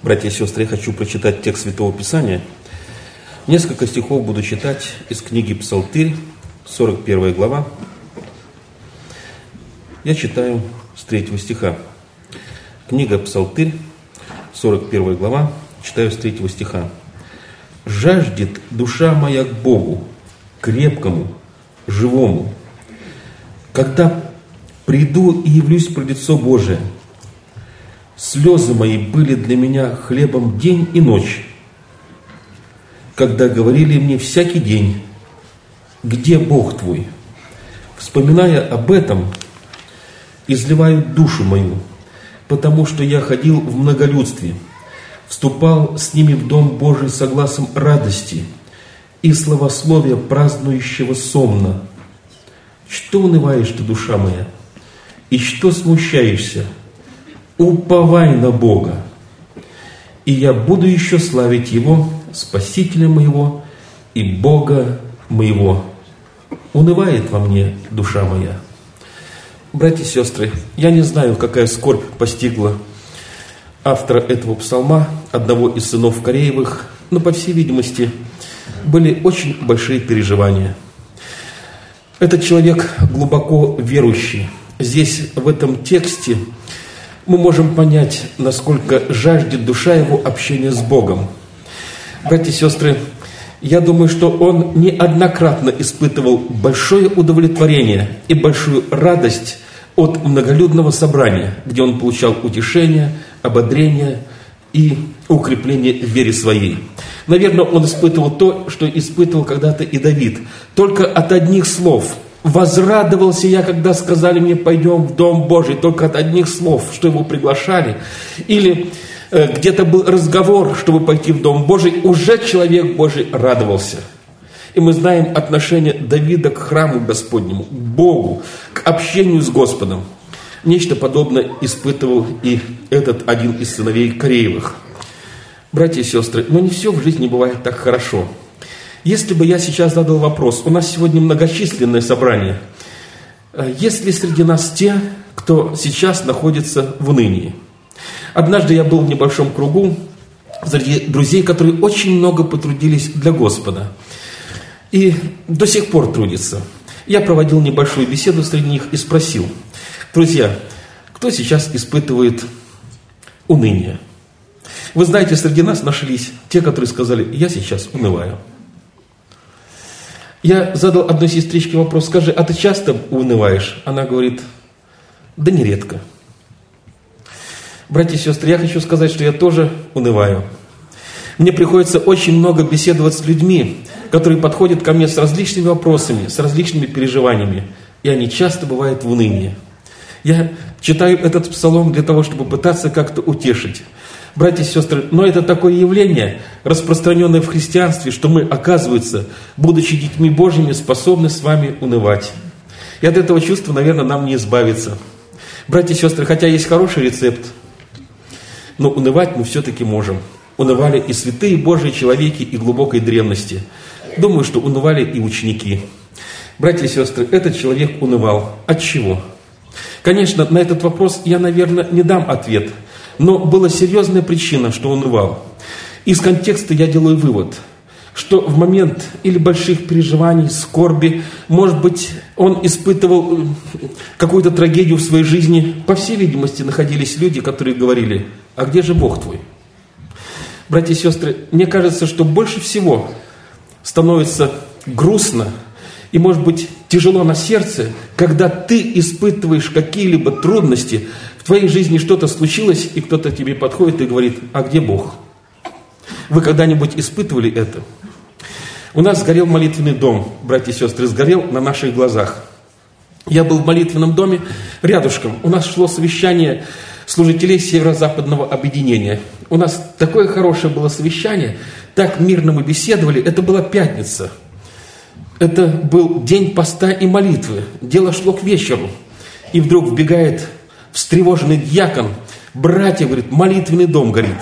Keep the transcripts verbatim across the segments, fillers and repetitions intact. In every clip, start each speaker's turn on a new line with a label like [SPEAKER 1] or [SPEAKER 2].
[SPEAKER 1] Братья и сестры, я хочу прочитать текст Святого Писания. Несколько стихов буду читать из книги Псалтырь, сорок первая глава. Я читаю с третьего стиха. Книга Псалтырь, сорок первая глава, читаю с третьего стиха. «Жаждет душа моя к Богу, крепкому, живому. Когда приду и явлюсь пред лицо Божие, слезы мои были для меня хлебом день и ночь, когда говорили мне всякий день: где Бог твой? Вспоминая об этом, изливаю душу мою, потому что я ходил в многолюдстве, вступал с ними в дом Божий согласом радости и славословия празднующего сомна. Что унываешь ты, душа моя, и что смущаешься? Уповай на Бога, и я буду еще славить Его, Спасителя моего и Бога моего. Унывает во мне душа моя». Братья и сестры, я не знаю, какая скорбь постигла автора этого псалма, одного из сынов Кореевых, но, по всей видимости, были очень большие переживания. Этот человек глубоко верующий. Здесь, в этом тексте, мы можем понять, насколько жаждет душа его общения с Богом. Братья и сестры, я думаю, что он неоднократно испытывал большое удовлетворение и большую радость от многолюдного собрания, где он получал утешение, ободрение и укрепление в вере своей. Наверное, он испытывал то, что испытывал когда-то и Давид. Только от одних слов: «Возрадовался я, когда сказали мне: пойдем в Дом Божий», только от одних слов, что его приглашали. Или э, где-то был разговор, чтобы пойти в Дом Божий, уже человек Божий радовался. И мы знаем отношение Давида к храму Господнему, к Богу, к общению с Господом. Нечто подобное испытывал и этот один из сыновей Кореевых. Братья и сестры, но не все в жизни бывает так хорошо. Если бы я сейчас задал вопрос, у нас сегодня многочисленное собрание, есть ли среди нас те, кто сейчас находится в унынии? Однажды я был в небольшом кругу среди друзей, которые очень много потрудились для Господа и до сих пор трудятся. Я проводил небольшую беседу среди них и спросил: друзья, кто сейчас испытывает уныние? Вы знаете, среди нас нашлись те, которые сказали: я сейчас унываю. Я задал одной сестричке вопрос: скажи, а ты часто унываешь? Она говорит: да нередко. Братья и сестры, я хочу сказать, что я тоже унываю. Мне приходится очень много беседовать с людьми, которые подходят ко мне с различными вопросами, с различными переживаниями, и они часто бывают в унынии. Я читаю этот псалом для того, чтобы пытаться как-то утешить. Братья и сестры, но это такое явление, распространенное в христианстве, что мы, оказывается, будучи детьми Божьими, способны с вами унывать. И от этого чувства, наверное, нам не избавиться. Братья и сестры, хотя есть хороший рецепт, но унывать мы все-таки можем. Унывали и святые Божьи человеки и глубокой древности. Думаю, что унывали и ученики. Братья и сестры, этот человек унывал. От чего? Конечно, на этот вопрос я, наверное, не дам ответ. Но была серьезная причина, что он унывал. Из контекста я делаю вывод, что в момент или больших переживаний, скорби, может быть, он испытывал какую-то трагедию в своей жизни. По всей видимости, находились люди, которые говорили: а где же Бог твой? Братья и сестры, мне кажется, что больше всего становится грустно и, может быть, тяжело на сердце, когда ты испытываешь какие-либо трудности, в твоей жизни что-то случилось, и кто-то тебе подходит и говорит: а где Бог? Вы когда-нибудь испытывали это? У нас сгорел молитвенный дом, братья и сестры, сгорел на наших глазах. Я был в молитвенном доме рядышком. У нас шло совещание служителей Северо-Западного объединения. У нас такое хорошее было совещание, так мирно мы беседовали. Это была пятница. Это был день поста и молитвы. Дело шло к вечеру. И вдруг вбегает встревоженный дьякон: братья, говорит, молитвенный дом горит.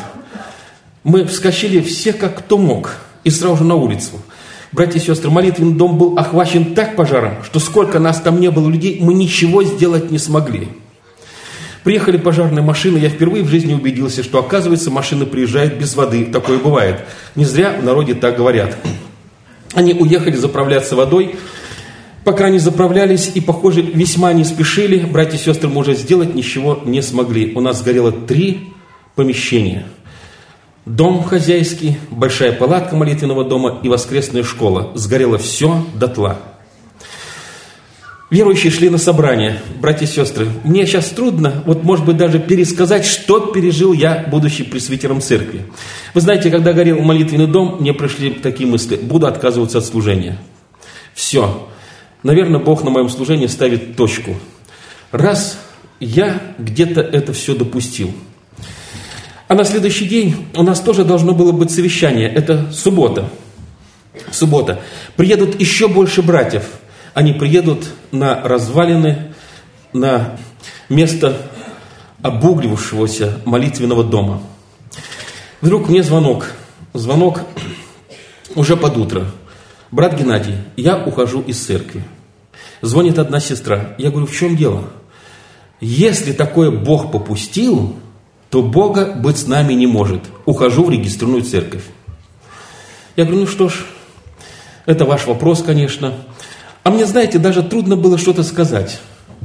[SPEAKER 1] Мы вскочили все, как кто мог, и сразу же на улицу. Братья и сестры, молитвенный дом был охвачен так пожаром, что сколько нас там не было людей, мы ничего сделать не смогли. Приехали пожарные машины, я впервые в жизни убедился, что, оказывается, машины приезжают без воды. Такое бывает. Не зря в народе так говорят. Они уехали заправляться водой. Пока они заправлялись и, похоже, весьма не спешили, братья и сестры, мы уже сделать ничего не смогли. У нас сгорело три помещения. Дом хозяйский, большая палатка молитвенного дома и воскресная школа. Сгорело все дотла. Верующие шли на собрание, братья и сестры. Мне сейчас трудно, вот может быть даже пересказать, что пережил я, будучи пресвитером церкви. Вы знаете, когда горел молитвенный дом, мне пришли такие мысли: буду отказываться от служения. Все. Наверное, Бог на моем служении ставит точку. Раз я где-то это все допустил. А на следующий день у нас тоже должно было быть совещание. Это суббота. Суббота. Приедут еще больше братьев. Они приедут на развалины, на место обуглившегося молитвенного дома. Вдруг мне звонок. Звонок уже под утро. Брат Геннадий, я ухожу из церкви. Звонит одна сестра. Я говорю, в чем дело? Если такое Бог попустил, то Бога быть с нами не может. Ухожу в регистрированную церковь. Я говорю, ну что ж, это ваш вопрос, конечно. А мне, знаете, даже трудно было что-то сказать.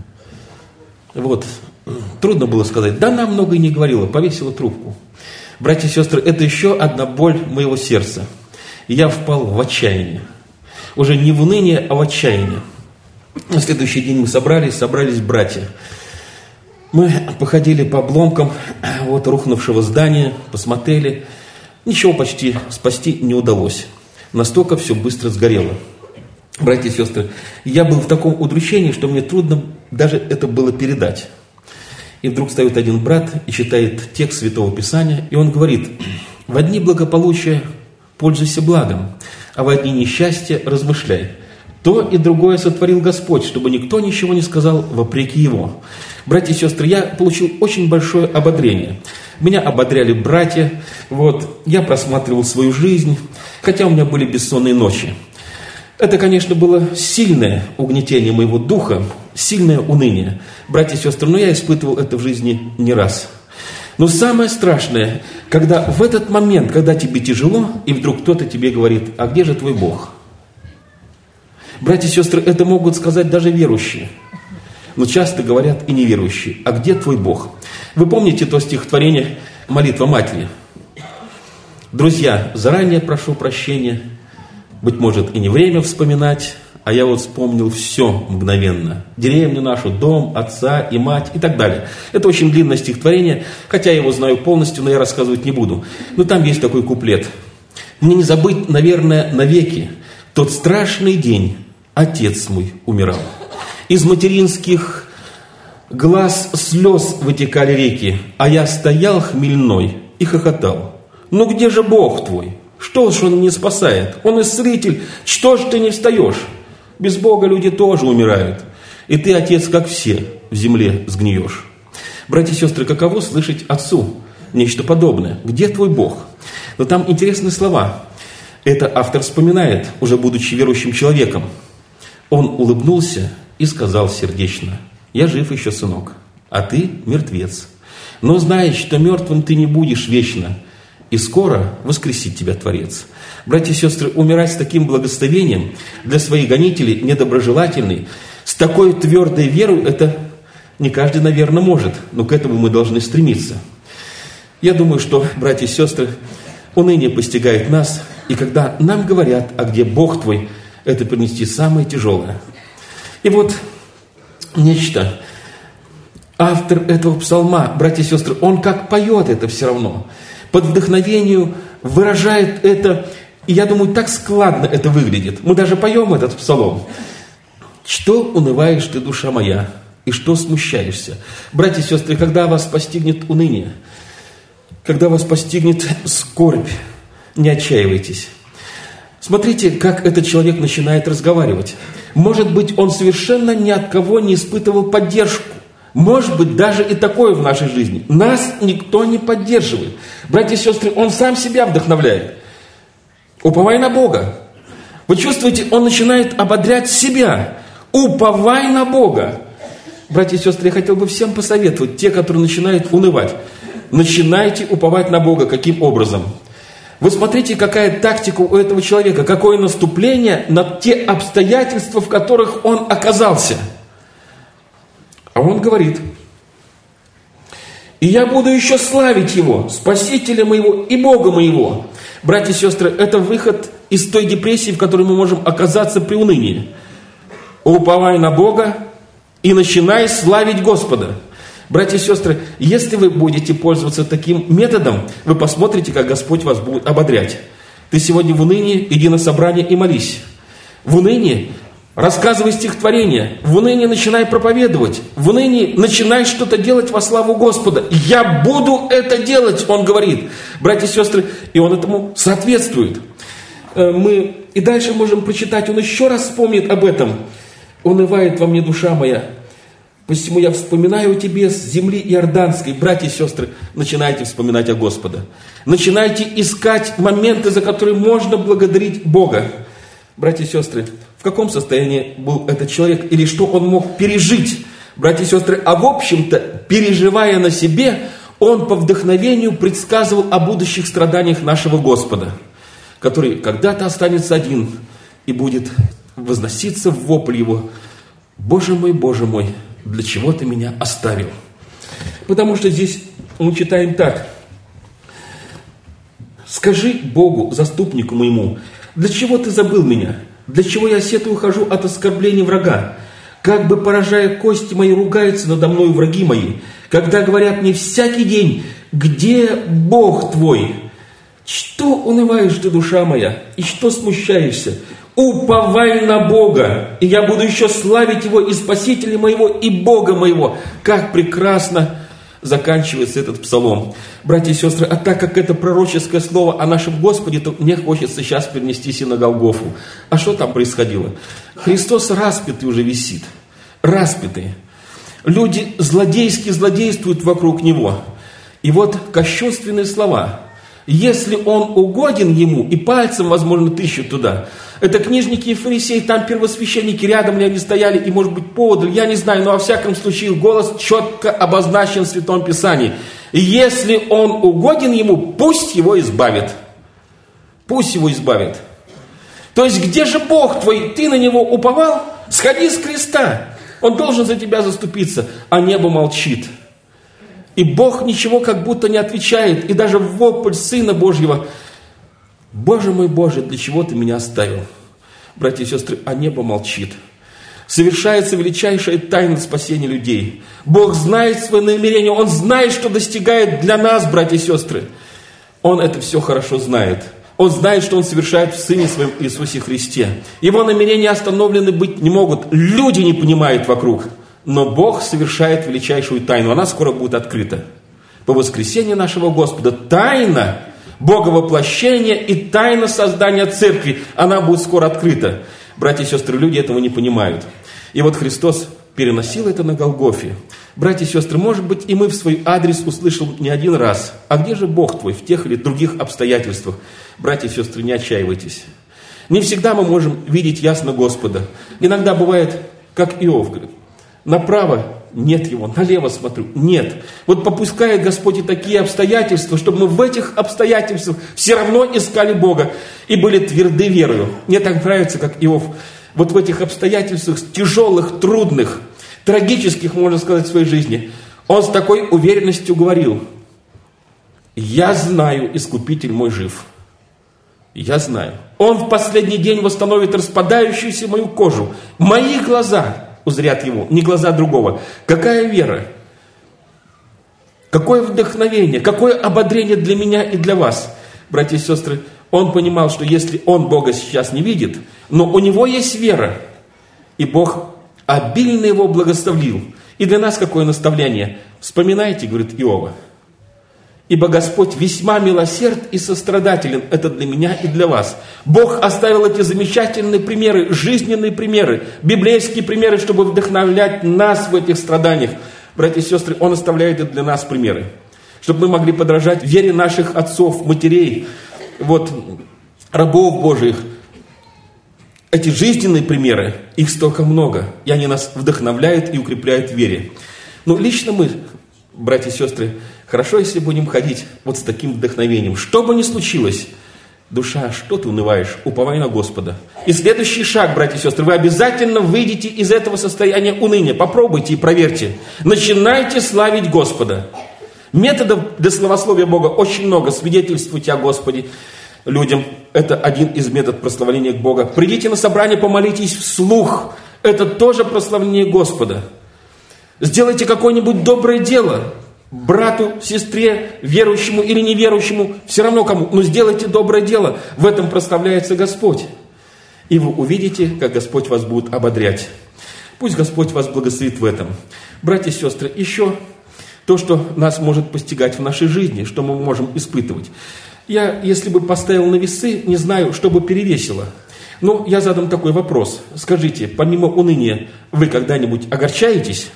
[SPEAKER 1] Вот, трудно было сказать. Да, она много и не говорила, повесила трубку. Братья и сестры, это еще одна боль моего сердца. Я впал в отчаяние. Уже не в уныние, а в отчаяние. На следующий день мы собрались, собрались братья. Мы походили по обломкам вот рухнувшего здания, посмотрели. Ничего почти спасти не удалось. Настолько все быстро сгорело. Братья и сестры, я был в таком удручении, что мне трудно даже это было передать. И вдруг встает один брат и читает текст Святого Писания, и он говорит: «В одни благополучия пользуйся благом, а в одни несчастья размышляй. То и другое сотворил Господь, чтобы никто ничего не сказал вопреки Его». Братья и сестры, я получил очень большое ободрение. Меня ободряли братья, вот, я просматривал свою жизнь, хотя у меня были бессонные ночи. Это, конечно, было сильное угнетение моего духа, сильное уныние. Братья и сестры, но я испытывал это в жизни не раз. Но самое страшное, когда в этот момент, когда тебе тяжело, и вдруг кто-то тебе говорит: а где же твой Бог? Братья и сестры, это могут сказать даже верующие. Но часто говорят и неверующие: а где твой Бог? Вы помните то стихотворение «Молитва Матери»? Друзья, заранее прошу прощения. Быть может, и не время вспоминать, а я вот вспомнил все мгновенно. Деревню нашу, дом, отца и мать и так далее. Это очень длинное стихотворение, хотя я его знаю полностью, но я рассказывать не буду. Но там есть такой куплет. «Мне не забыть, наверное, навеки тот страшный день отец мой умирал. Из материнских глаз слез вытекали реки, а я стоял хмельной и хохотал. Ну где же Бог твой? Что ж Он не спасает? Он исцелитель. Что ж ты не встаешь? Без Бога люди тоже умирают. И ты, отец, как все, в земле сгниешь». Братья и сестры, каково слышать отцу нечто подобное? Где твой Бог? Но там интересные слова. Это автор вспоминает, уже будучи верующим человеком. Он улыбнулся и сказал сердечно: «Я жив еще, сынок, а ты мертвец. Но знаешь, что мертвым ты не будешь вечно, и скоро воскресит тебя Творец». Братья и сестры, умирать с таким благословением для своих гонителей недоброжелательный, с такой твердой верой, это не каждый, наверное, может, но к этому мы должны стремиться. Я думаю, что, братья и сестры, уныние постигает нас, и когда нам говорят: а где Бог твой, это принести самое тяжелое. И вот нечто. Автор этого псалма, братья и сестры, он как поет это все равно. Под вдохновением выражает это, и я думаю, так складно это выглядит. Мы даже поем этот псалом. «Что унываешь ты, душа моя, и что смущаешься?» Братья и сестры, когда вас постигнет уныние, когда вас постигнет скорбь, не отчаивайтесь. Смотрите, как этот человек начинает разговаривать. Может быть, он совершенно ни от кого не испытывал поддержку. Может быть, даже и такое в нашей жизни. Нас никто не поддерживает. Братья и сестры, он сам себя вдохновляет. Уповай на Бога. Вы чувствуете, он начинает ободрять себя. Уповай на Бога. братья и сестры, я хотел бы всем посоветовать, те, которые начинают унывать, начинайте уповать на Бога. Каким образом? Вы смотрите, какая тактика у этого человека, какое наступление на те обстоятельства, в которых он оказался. А он говорит: «И я буду еще славить Его, Спасителя моего и Бога моего». Братья и сестры, это выход из той депрессии, в которой мы можем оказаться при унынии. Уповай на Бога и начинай славить Господа. Братья и сестры, если вы будете пользоваться таким методом, вы посмотрите, как Господь вас будет ободрять. Ты сегодня в унынии, иди на собрание и молись. В унынии рассказывай стихотворение. В унынии начинай проповедовать. В унынии начинай что-то делать во славу Господа. Я буду это делать, он говорит. Братья и сестры, и он этому соответствует. Мы и дальше можем прочитать, он еще раз вспомнит об этом. «Унывает во мне душа моя, посему я вспоминаю о тебе с земли иорданской». Братья и сестры, начинайте вспоминать о Господе. Начинайте искать моменты, за которые можно благодарить Бога. Братья и сестры, в каком состоянии был этот человек или что он мог пережить? Братья и сестры, а в общем-то, переживая на себе, он по вдохновению предсказывал о будущих страданиях нашего Господа, который когда-то останется один и будет возноситься в вопль его: «Боже мой, Боже мой, для чего ты меня оставил?» Потому что здесь мы читаем так: «Скажи Богу, заступнику моему, для чего ты забыл меня? Для чего я сетую хожу от оскорблений врага? Как бы, поражая кости мои, ругаются надо мною враги мои, когда говорят мне всякий день: где Бог твой? Что унываешь ты, душа моя, и что смущаешься? Уповай на Бога, и я буду еще славить Его, и Спасителя моего, и Бога моего». Как прекрасно заканчивается этот псалом. Братья и сестры, а так как это пророческое слово о нашем Господе, то мне хочется сейчас перенестись и на Голгофу. А что там происходило? Христос распятый уже висит. Распятый. Люди злодейски злодействуют вокруг Него. И вот кощунственные слова. Если Он угоден Ему, и пальцем, возможно, тыщут туда. Это книжники и фарисеи, там первосвященники, рядом ли они стояли, и, может быть, поодаль, я не знаю, но во всяком случае их голос четко обозначен в Святом Писании. Если Он угоден Ему, пусть Его избавит. Пусть Его избавит. То есть, где же Бог твой? Ты на Него уповал? Сходи с креста. Он должен за тебя заступиться, а небо молчит. И Бог ничего как будто не отвечает. И даже в вопль Сына Божьего: «Боже мой, Боже, для чего ты меня оставил?» Братья и сестры, а небо молчит. Совершается величайшая тайна спасения людей. Бог знает свои намерения. Он знает, что достигает для нас, братья и сестры. Он это все хорошо знает. Он знает, что Он совершает в Сыне Своем Иисусе Христе. Его намерения остановлены быть не могут. Люди не понимают вокруг. Но Бог совершает величайшую тайну. Она скоро будет открыта. По воскресению нашего Господа тайна Бога воплощения и тайна создания церкви, она будет скоро открыта. Братья и сестры, люди этого не понимают. И вот Христос переносил это на Голгофе. Братья и сестры, может быть, и мы в свой адрес услышал не один раз: «А где же Бог твой?» в тех или других обстоятельствах. Братья и сестры, не отчаивайтесь. Не всегда мы можем видеть ясно Господа. Иногда бывает, как Иов говорит: направо нет Его, налево смотрю, нет. Вот попускает Господь и такие обстоятельства, чтобы мы в этих обстоятельствах все равно искали Бога и были тверды верою. Мне так нравится, как Иов вот в этих обстоятельствах тяжелых, трудных, трагических, можно сказать, в своей жизни, он с такой уверенностью говорил: «Я знаю, Искупитель мой жив». Я знаю. Он в последний день восстановит распадающуюся мою кожу. Мои глаза узрят Его, не глаза другого. Какая вера? Какое вдохновение? Какое ободрение для меня и для вас? Братья и сестры, он понимал, что если он Бога сейчас не видит, но у него есть вера, и Бог обильно его благословил. И для нас какое наставление? Вспоминайте, говорит Иова: «Ибо Господь весьма милосерд и сострадателен». Это для меня и для вас. Бог оставил эти замечательные примеры, жизненные примеры, библейские примеры, чтобы вдохновлять нас в этих страданиях. Братья и сестры, Он оставляет и для нас примеры, чтобы мы могли подражать вере наших отцов, матерей, вот, рабов Божьих. эти жизненные примеры, их столько много, и они нас вдохновляют и укрепляют в вере. Но лично мы, братья и сестры, хорошо, если будем ходить вот с таким вдохновением. Что бы ни случилось, душа, что ты унываешь? Уповай на Господа. И следующий шаг, братья и сестры, вы обязательно выйдете из этого состояния уныния. Попробуйте и проверьте. Начинайте славить Господа. Методов для славословия Бога очень много. Свидетельствуйте о Господе людям. Это один из методов прославления Бога. Придите на собрание, помолитесь вслух. Это тоже прославление Господа. Сделайте какое-нибудь доброе дело. Брату, сестре, верующему или неверующему, все равно кому, но сделайте доброе дело. В этом прославляется Господь. И вы увидите, как Господь вас будет ободрять. Пусть Господь вас благословит в этом. Братья и сестры, еще то, что нас может постигать в нашей жизни, что мы можем испытывать. Я, если бы поставил на весы, не знаю, что бы перевесило. Но я задам такой вопрос. Скажите, помимо уныния, вы когда-нибудь огорчаетесь?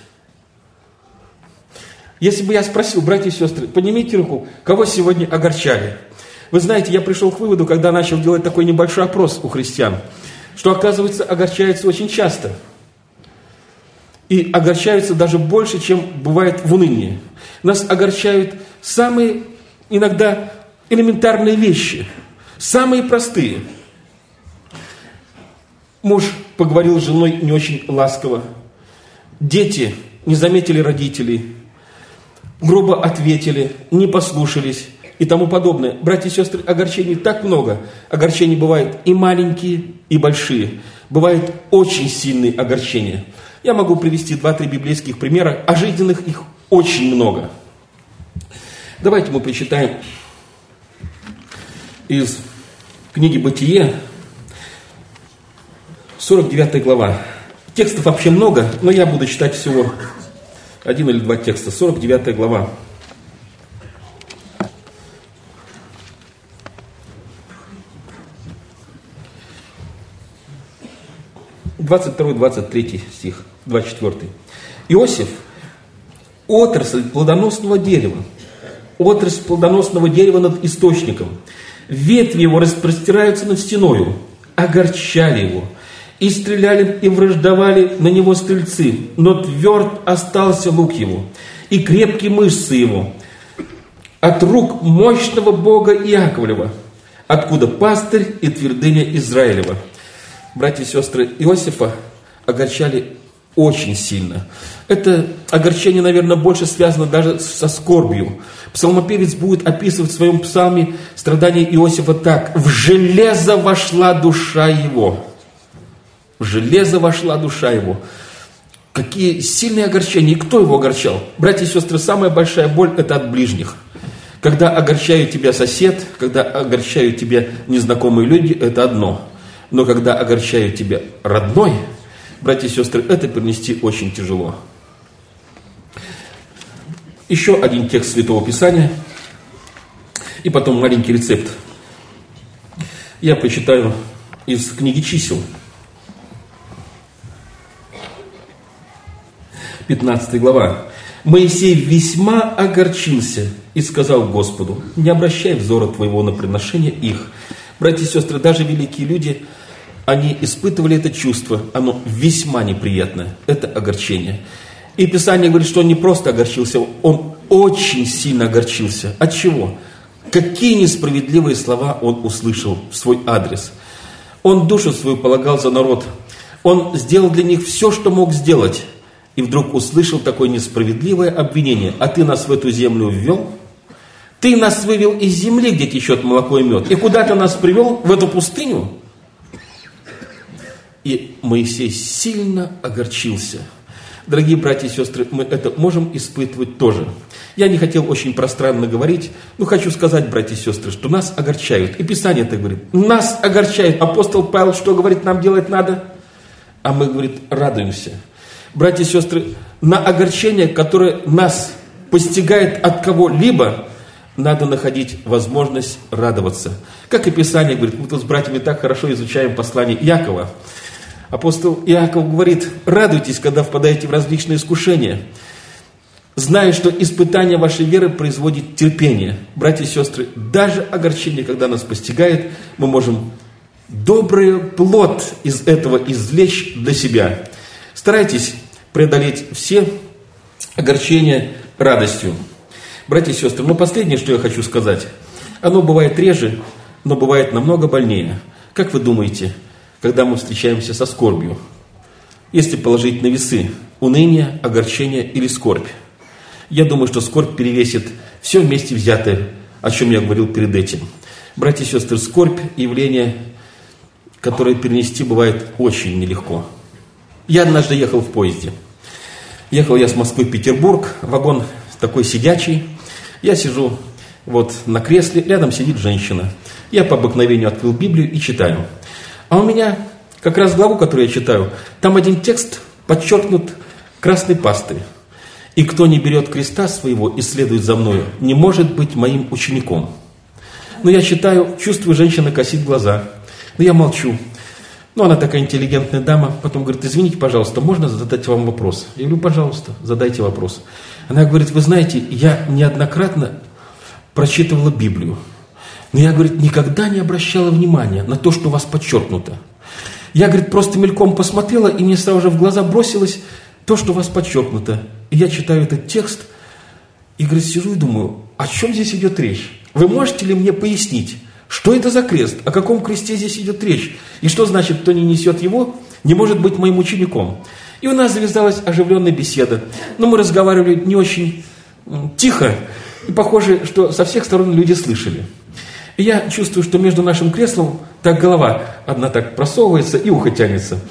[SPEAKER 1] Если бы я спросил, братья и сестры, поднимите руку, кого сегодня огорчали? Вы знаете, я пришел к выводу, когда начал делать такой небольшой опрос у христиан, что, оказывается, огорчаются очень часто. И огорчаются даже больше, чем бывает в унынии. Нас огорчают самые иногда элементарные вещи, самые простые. Муж поговорил с женой не очень ласково. Дети не заметили родителей. Грубо ответили, не послушались и тому подобное. Братья и сестры, огорчений так много. Огорчений бывают и маленькие, и большие. Бывают очень сильные огорчения. Я могу привести два-три библейских примера, а жизненных их очень много. Давайте мы прочитаем из книги «Бытие», сорок девятая глава. Текстов вообще много, но я буду читать всего один или два текста. сорок девятая глава. двадцать второй двадцать третий стих, двадцать четвёртый. Иосиф – отрасль плодоносного дерева, отрасль плодоносного дерева над источником. Ветви его распростираются над стеною, огорчали его. И стреляли, и враждовали на него стрельцы, но тверд остался лук его, и крепкие мышцы его, от рук мощного Бога Иаковлева, откуда пастырь и твердыня Израилева. Братья и сестры, Иосифа огорчали очень сильно. Это огорчение, наверное, больше связано даже со скорбью. Псалмопевец будет описывать в своем псалме страдания Иосифа так: «В железо вошла душа его». В железо вошла душа его. Какие сильные огорчения. И кто его огорчал? Братья и сестры, самая большая боль – это от ближних. Когда огорчают тебя сосед, когда огорчают тебя незнакомые люди, это одно. Но когда огорчают тебя родной, братья и сестры, это перенести очень тяжело. Еще один текст Святого Писания. И потом маленький рецепт. Я прочитаю из книги «Чисел». пятнадцатая глава. «Моисей весьма огорчился и сказал Господу: не обращай взора твоего на приношение их». Братья и сестры, даже великие люди, они испытывали это чувство, оно весьма неприятное, это огорчение. И Писание говорит, что он не просто огорчился, он очень сильно огорчился. От чего? Какие несправедливые слова он услышал в свой адрес. Он душу свою полагал за народ, он сделал для них все, что мог сделать. И вдруг услышал такое несправедливое обвинение: а ты нас в эту землю ввел? Ты нас вывел из земли, где течет молоко и мед, и куда ты нас привел? В эту пустыню? И Моисей сильно огорчился. Дорогие братья и сестры, мы это можем испытывать тоже. Я не хотел очень пространно говорить, но хочу сказать, братья и сестры, что нас огорчают. И Писание это говорит. Нас огорчает. Апостол Павел что говорит, нам делать надо? А мы, говорит, радуемся. Братья и сестры, на огорчение, которое нас постигает от кого-либо, надо находить возможность радоваться. Как и Писание говорит, мы тут с братьями так хорошо изучаем послание Иакова. Апостол Иаков говорит: радуйтесь, когда впадаете в различные искушения, зная, что испытание вашей веры производит терпение. Братья и сестры, даже огорчение, когда нас постигает, мы можем добрый плод из этого извлечь для себя. Старайтесь преодолеть все огорчения радостью. Братья и сестры, но последнее, что я хочу сказать, оно бывает реже, но бывает намного больнее. Как вы думаете, когда мы встречаемся со скорбью? Если положить на весы уныние, огорчение или скорбь, я думаю, что скорбь перевесит все вместе взятое, о чем я говорил перед этим. Братья и сестры, скорбь – явление, которое перенести бывает очень нелегко. Я однажды ехал в поезде. Ехал я с Москвы в Петербург, вагон такой сидячий. Я сижу вот на кресле, рядом сидит женщина. Я по обыкновению открыл Библию и читаю. А у меня, как раз главу, которую я читаю, там один текст подчеркнут красной пастой. «И кто не берет креста своего и следует за мною, не может быть моим учеником». Но я читаю, чувствую, женщина косит глаза. Но я молчу. Ну, она такая интеллигентная дама. Потом говорит: извините, пожалуйста, можно задать вам вопрос? Я говорю: пожалуйста, задайте вопрос. Она говорит: вы знаете, я неоднократно прочитывала Библию. Но я, говорит, никогда не обращала внимания на то, что у вас подчеркнуто. Я, говорит, просто мельком посмотрела, и мне сразу же в глаза бросилось то, что у вас подчеркнуто. И я читаю этот текст, и, говорит, сижу и думаю: о чем здесь идет речь? Вы можете ли мне пояснить, что это за крест? О каком кресте здесь идет речь? И что значит, кто не несет его, не может быть моим учеником? И у нас завязалась оживленная беседа. Но мы разговаривали не очень тихо, и похоже, что со всех сторон люди слышали. И я чувствую, что между нашим креслом так голова одна так просовывается и ухо тянется.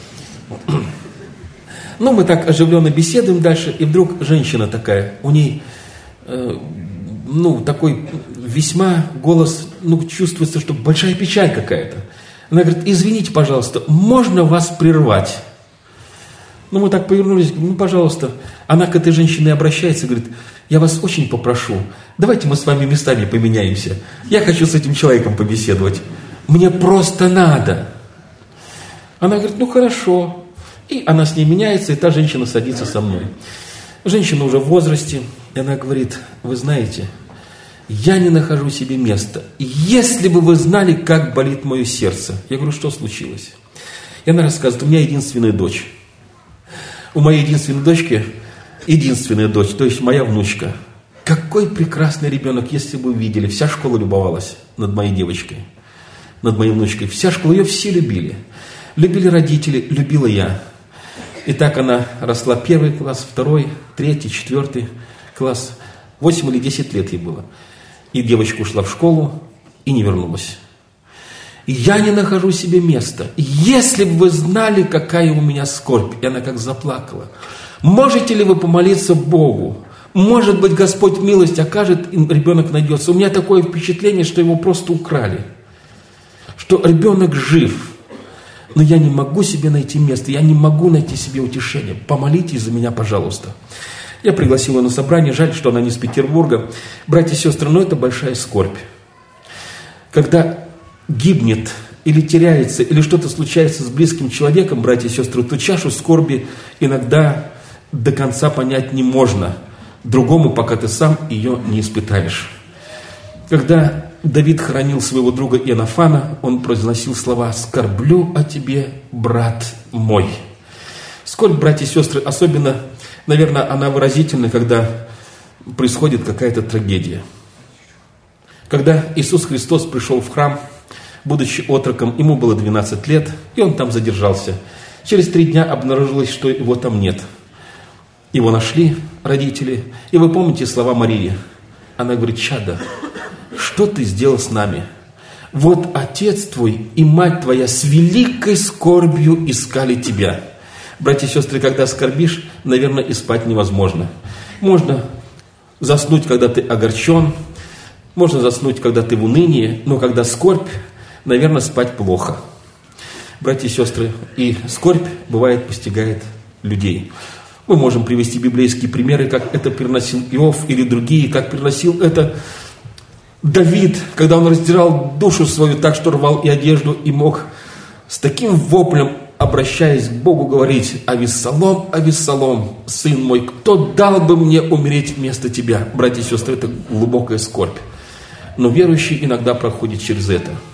[SPEAKER 1] Ну, мы так оживленно беседуем дальше, и вдруг женщина такая, у ней, э, ну, такой весьма голос, ну, чувствуется, что большая печаль какая-то. Она говорит: извините, пожалуйста, можно вас прервать? Ну, мы так повернулись, ну, пожалуйста. Она к этой женщине обращается и говорит: я вас очень попрошу, давайте мы с вами местами поменяемся. Я хочу с этим человеком побеседовать. Мне просто надо. Она говорит: ну, хорошо. И она с ней меняется, и та женщина садится со мной. Женщина уже в возрасте, и она говорит: вы знаете, я не нахожу себе места. Если бы вы знали, как болит мое сердце. Я говорю: что случилось? И она рассказывает: у меня единственная дочь. У моей единственной дочки, единственная дочь, то есть моя внучка. Какой прекрасный ребенок, если бы вы видели. Вся школа любовалась над моей девочкой, над моей внучкой. Вся школа, ее все любили. Любили родители, любила я. И так она росла: первый класс, второй, третий, четвертый класс. Восемь или десять лет ей было. И девочка ушла в школу и не вернулась. И я не нахожу себе места. Если бы вы знали, какая у меня скорбь. И она как заплакала. Можете ли вы помолиться Богу? Может быть, Господь милость окажет, и ребенок найдется. У меня такое впечатление, что его просто украли. Что ребенок жив. Но я не могу себе найти место, я не могу найти себе утешение. Помолитесь за меня, пожалуйста. Я пригласил ее на собрание, жаль, что она не из Петербурга. Братья и сестры, но это большая скорбь. Когда гибнет или теряется, или что-то случается с близким человеком, братья и сестры, то чашу скорби иногда до конца понять не можно. Другому, пока ты сам ее не испытаешь. Когда Давид хоронил своего друга Иоаннафана, он произносил слова: «Скорблю о тебе, брат мой». Скорбь, братья и сестры, особенно, наверное, она выразительна, когда происходит какая-то трагедия. Когда Иисус Христос пришел в храм, будучи отроком, ему было двенадцать лет, и он там задержался. Через три дня обнаружилось, что его там нет. Его нашли родители, и вы помните слова Марии. Она говорит: «Чадо, что ты сделал с нами? Вот отец твой и мать твоя с великой скорбью искали тебя». Братья и сестры, когда скорбишь, наверное, и спать невозможно. Можно заснуть, когда ты огорчен, можно заснуть, когда ты в унынии, но когда скорбь, наверное, спать плохо. Братья и сестры, и скорбь, бывает, постигает людей. Мы можем привести библейские примеры, как это переносил Иов или другие, как переносил это Давид, когда он раздирал душу свою так, что рвал и одежду, и мог с таким воплем, обращаясь к Богу, говорить: «Авессалом, Авессалом, сын мой, кто дал бы мне умереть вместо тебя?» Братья и сестры, это глубокая скорбь. Но верующий иногда проходит через это.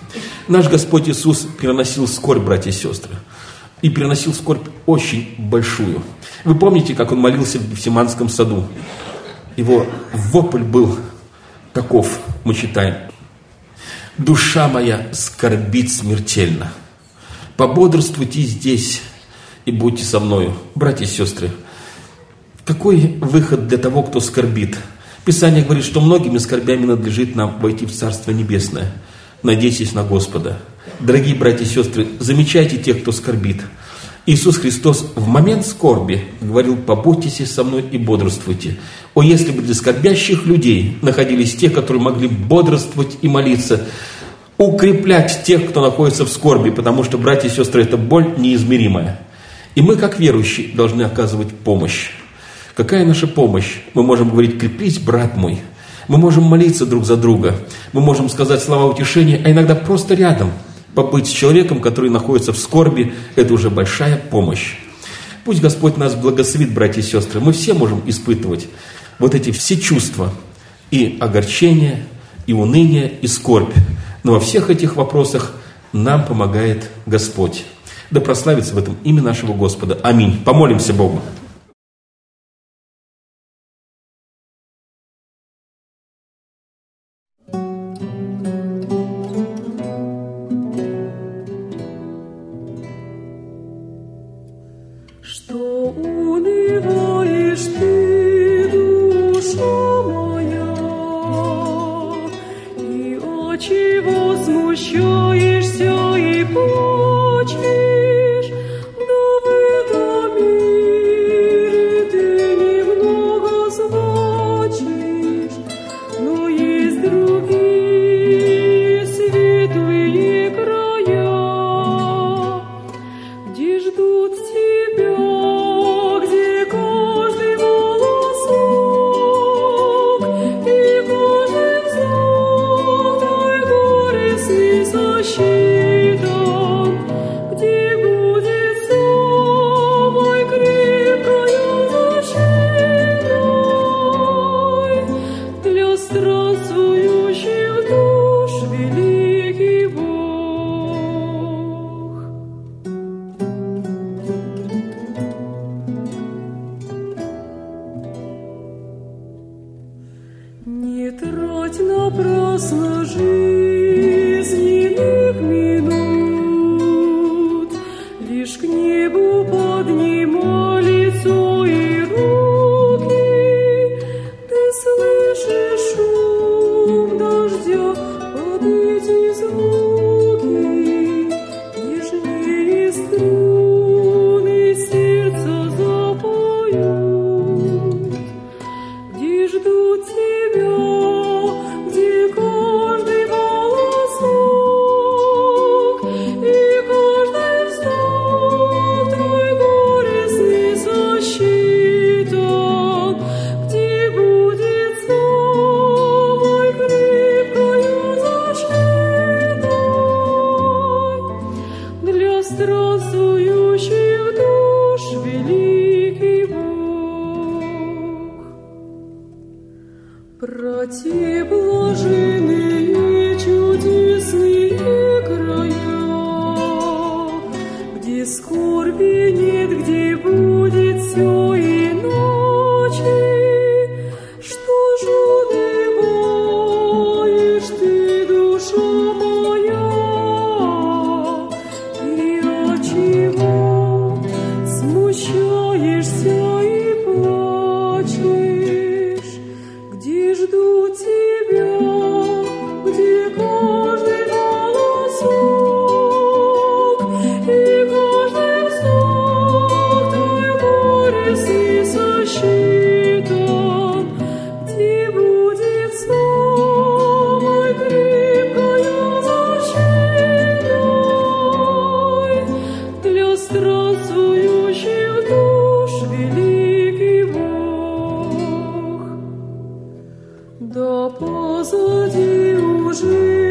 [SPEAKER 1] Наш Господь Иисус переносил скорбь, братья и сестры. И переносил скорбь очень большую. Вы помните, как Он молился в Гефсиманском саду? Его вопль был таков, мы читаем. «Душа моя скорбит смертельно. Пободрствуйте здесь и будьте со мною». Братья и сестры, какой выход для того, кто скорбит? Писание говорит, что многими скорбями надлежит нам войти в Царство Небесное. Надейтесь на Господа. Дорогие братья и сестры, замечайте тех, кто скорбит. Иисус Христос в момент скорби говорил: «Побудьтесь со мной и бодрствуйте». О, если бы для скорбящих людей находились те, которые могли бодрствовать и молиться, укреплять тех, кто находится в скорби, потому что, братья и сестры, это боль неизмеримая. И мы, как верующие, должны оказывать помощь. Какая наша помощь? Мы можем говорить: «Крепись, брат мой». Мы можем молиться друг за друга. Мы можем сказать слова утешения, а иногда просто рядом побыть с человеком, который находится в скорби. Это уже большая помощь. Пусть Господь нас благословит, братья и сестры. Мы все можем испытывать вот эти все чувства. И огорчение, и уныние, и скорбь. Но во всех этих вопросах нам помогает Господь. Да прославится в этом имя нашего Господа. Аминь. Помолимся Богу.
[SPEAKER 2] Что унываешь ты, душа моя, и отчего смущаешься и плачешь? Да в этом мире ты немного значишь, но есть другие светлые края, где ждут тебя. Не трать напрасно жизненных минут, лишь к небу поднимай лицо и руки. Ты слышишь шум дождя под эти звуки, нежнее струны сердца запоют, где ждут тебя. Странствующих душ великий Бог. Про те блаженные чудесные края, где скорби нет, где будет все иначе. Что ж унываешь ты, душа моя? Смущаешься и плачешь, где ждут тебя, где каждый голосок и каждый вздох твой горестный сосчитан, где будет самой крепкою защитой для странствующих душ великий Бог. Да позади уже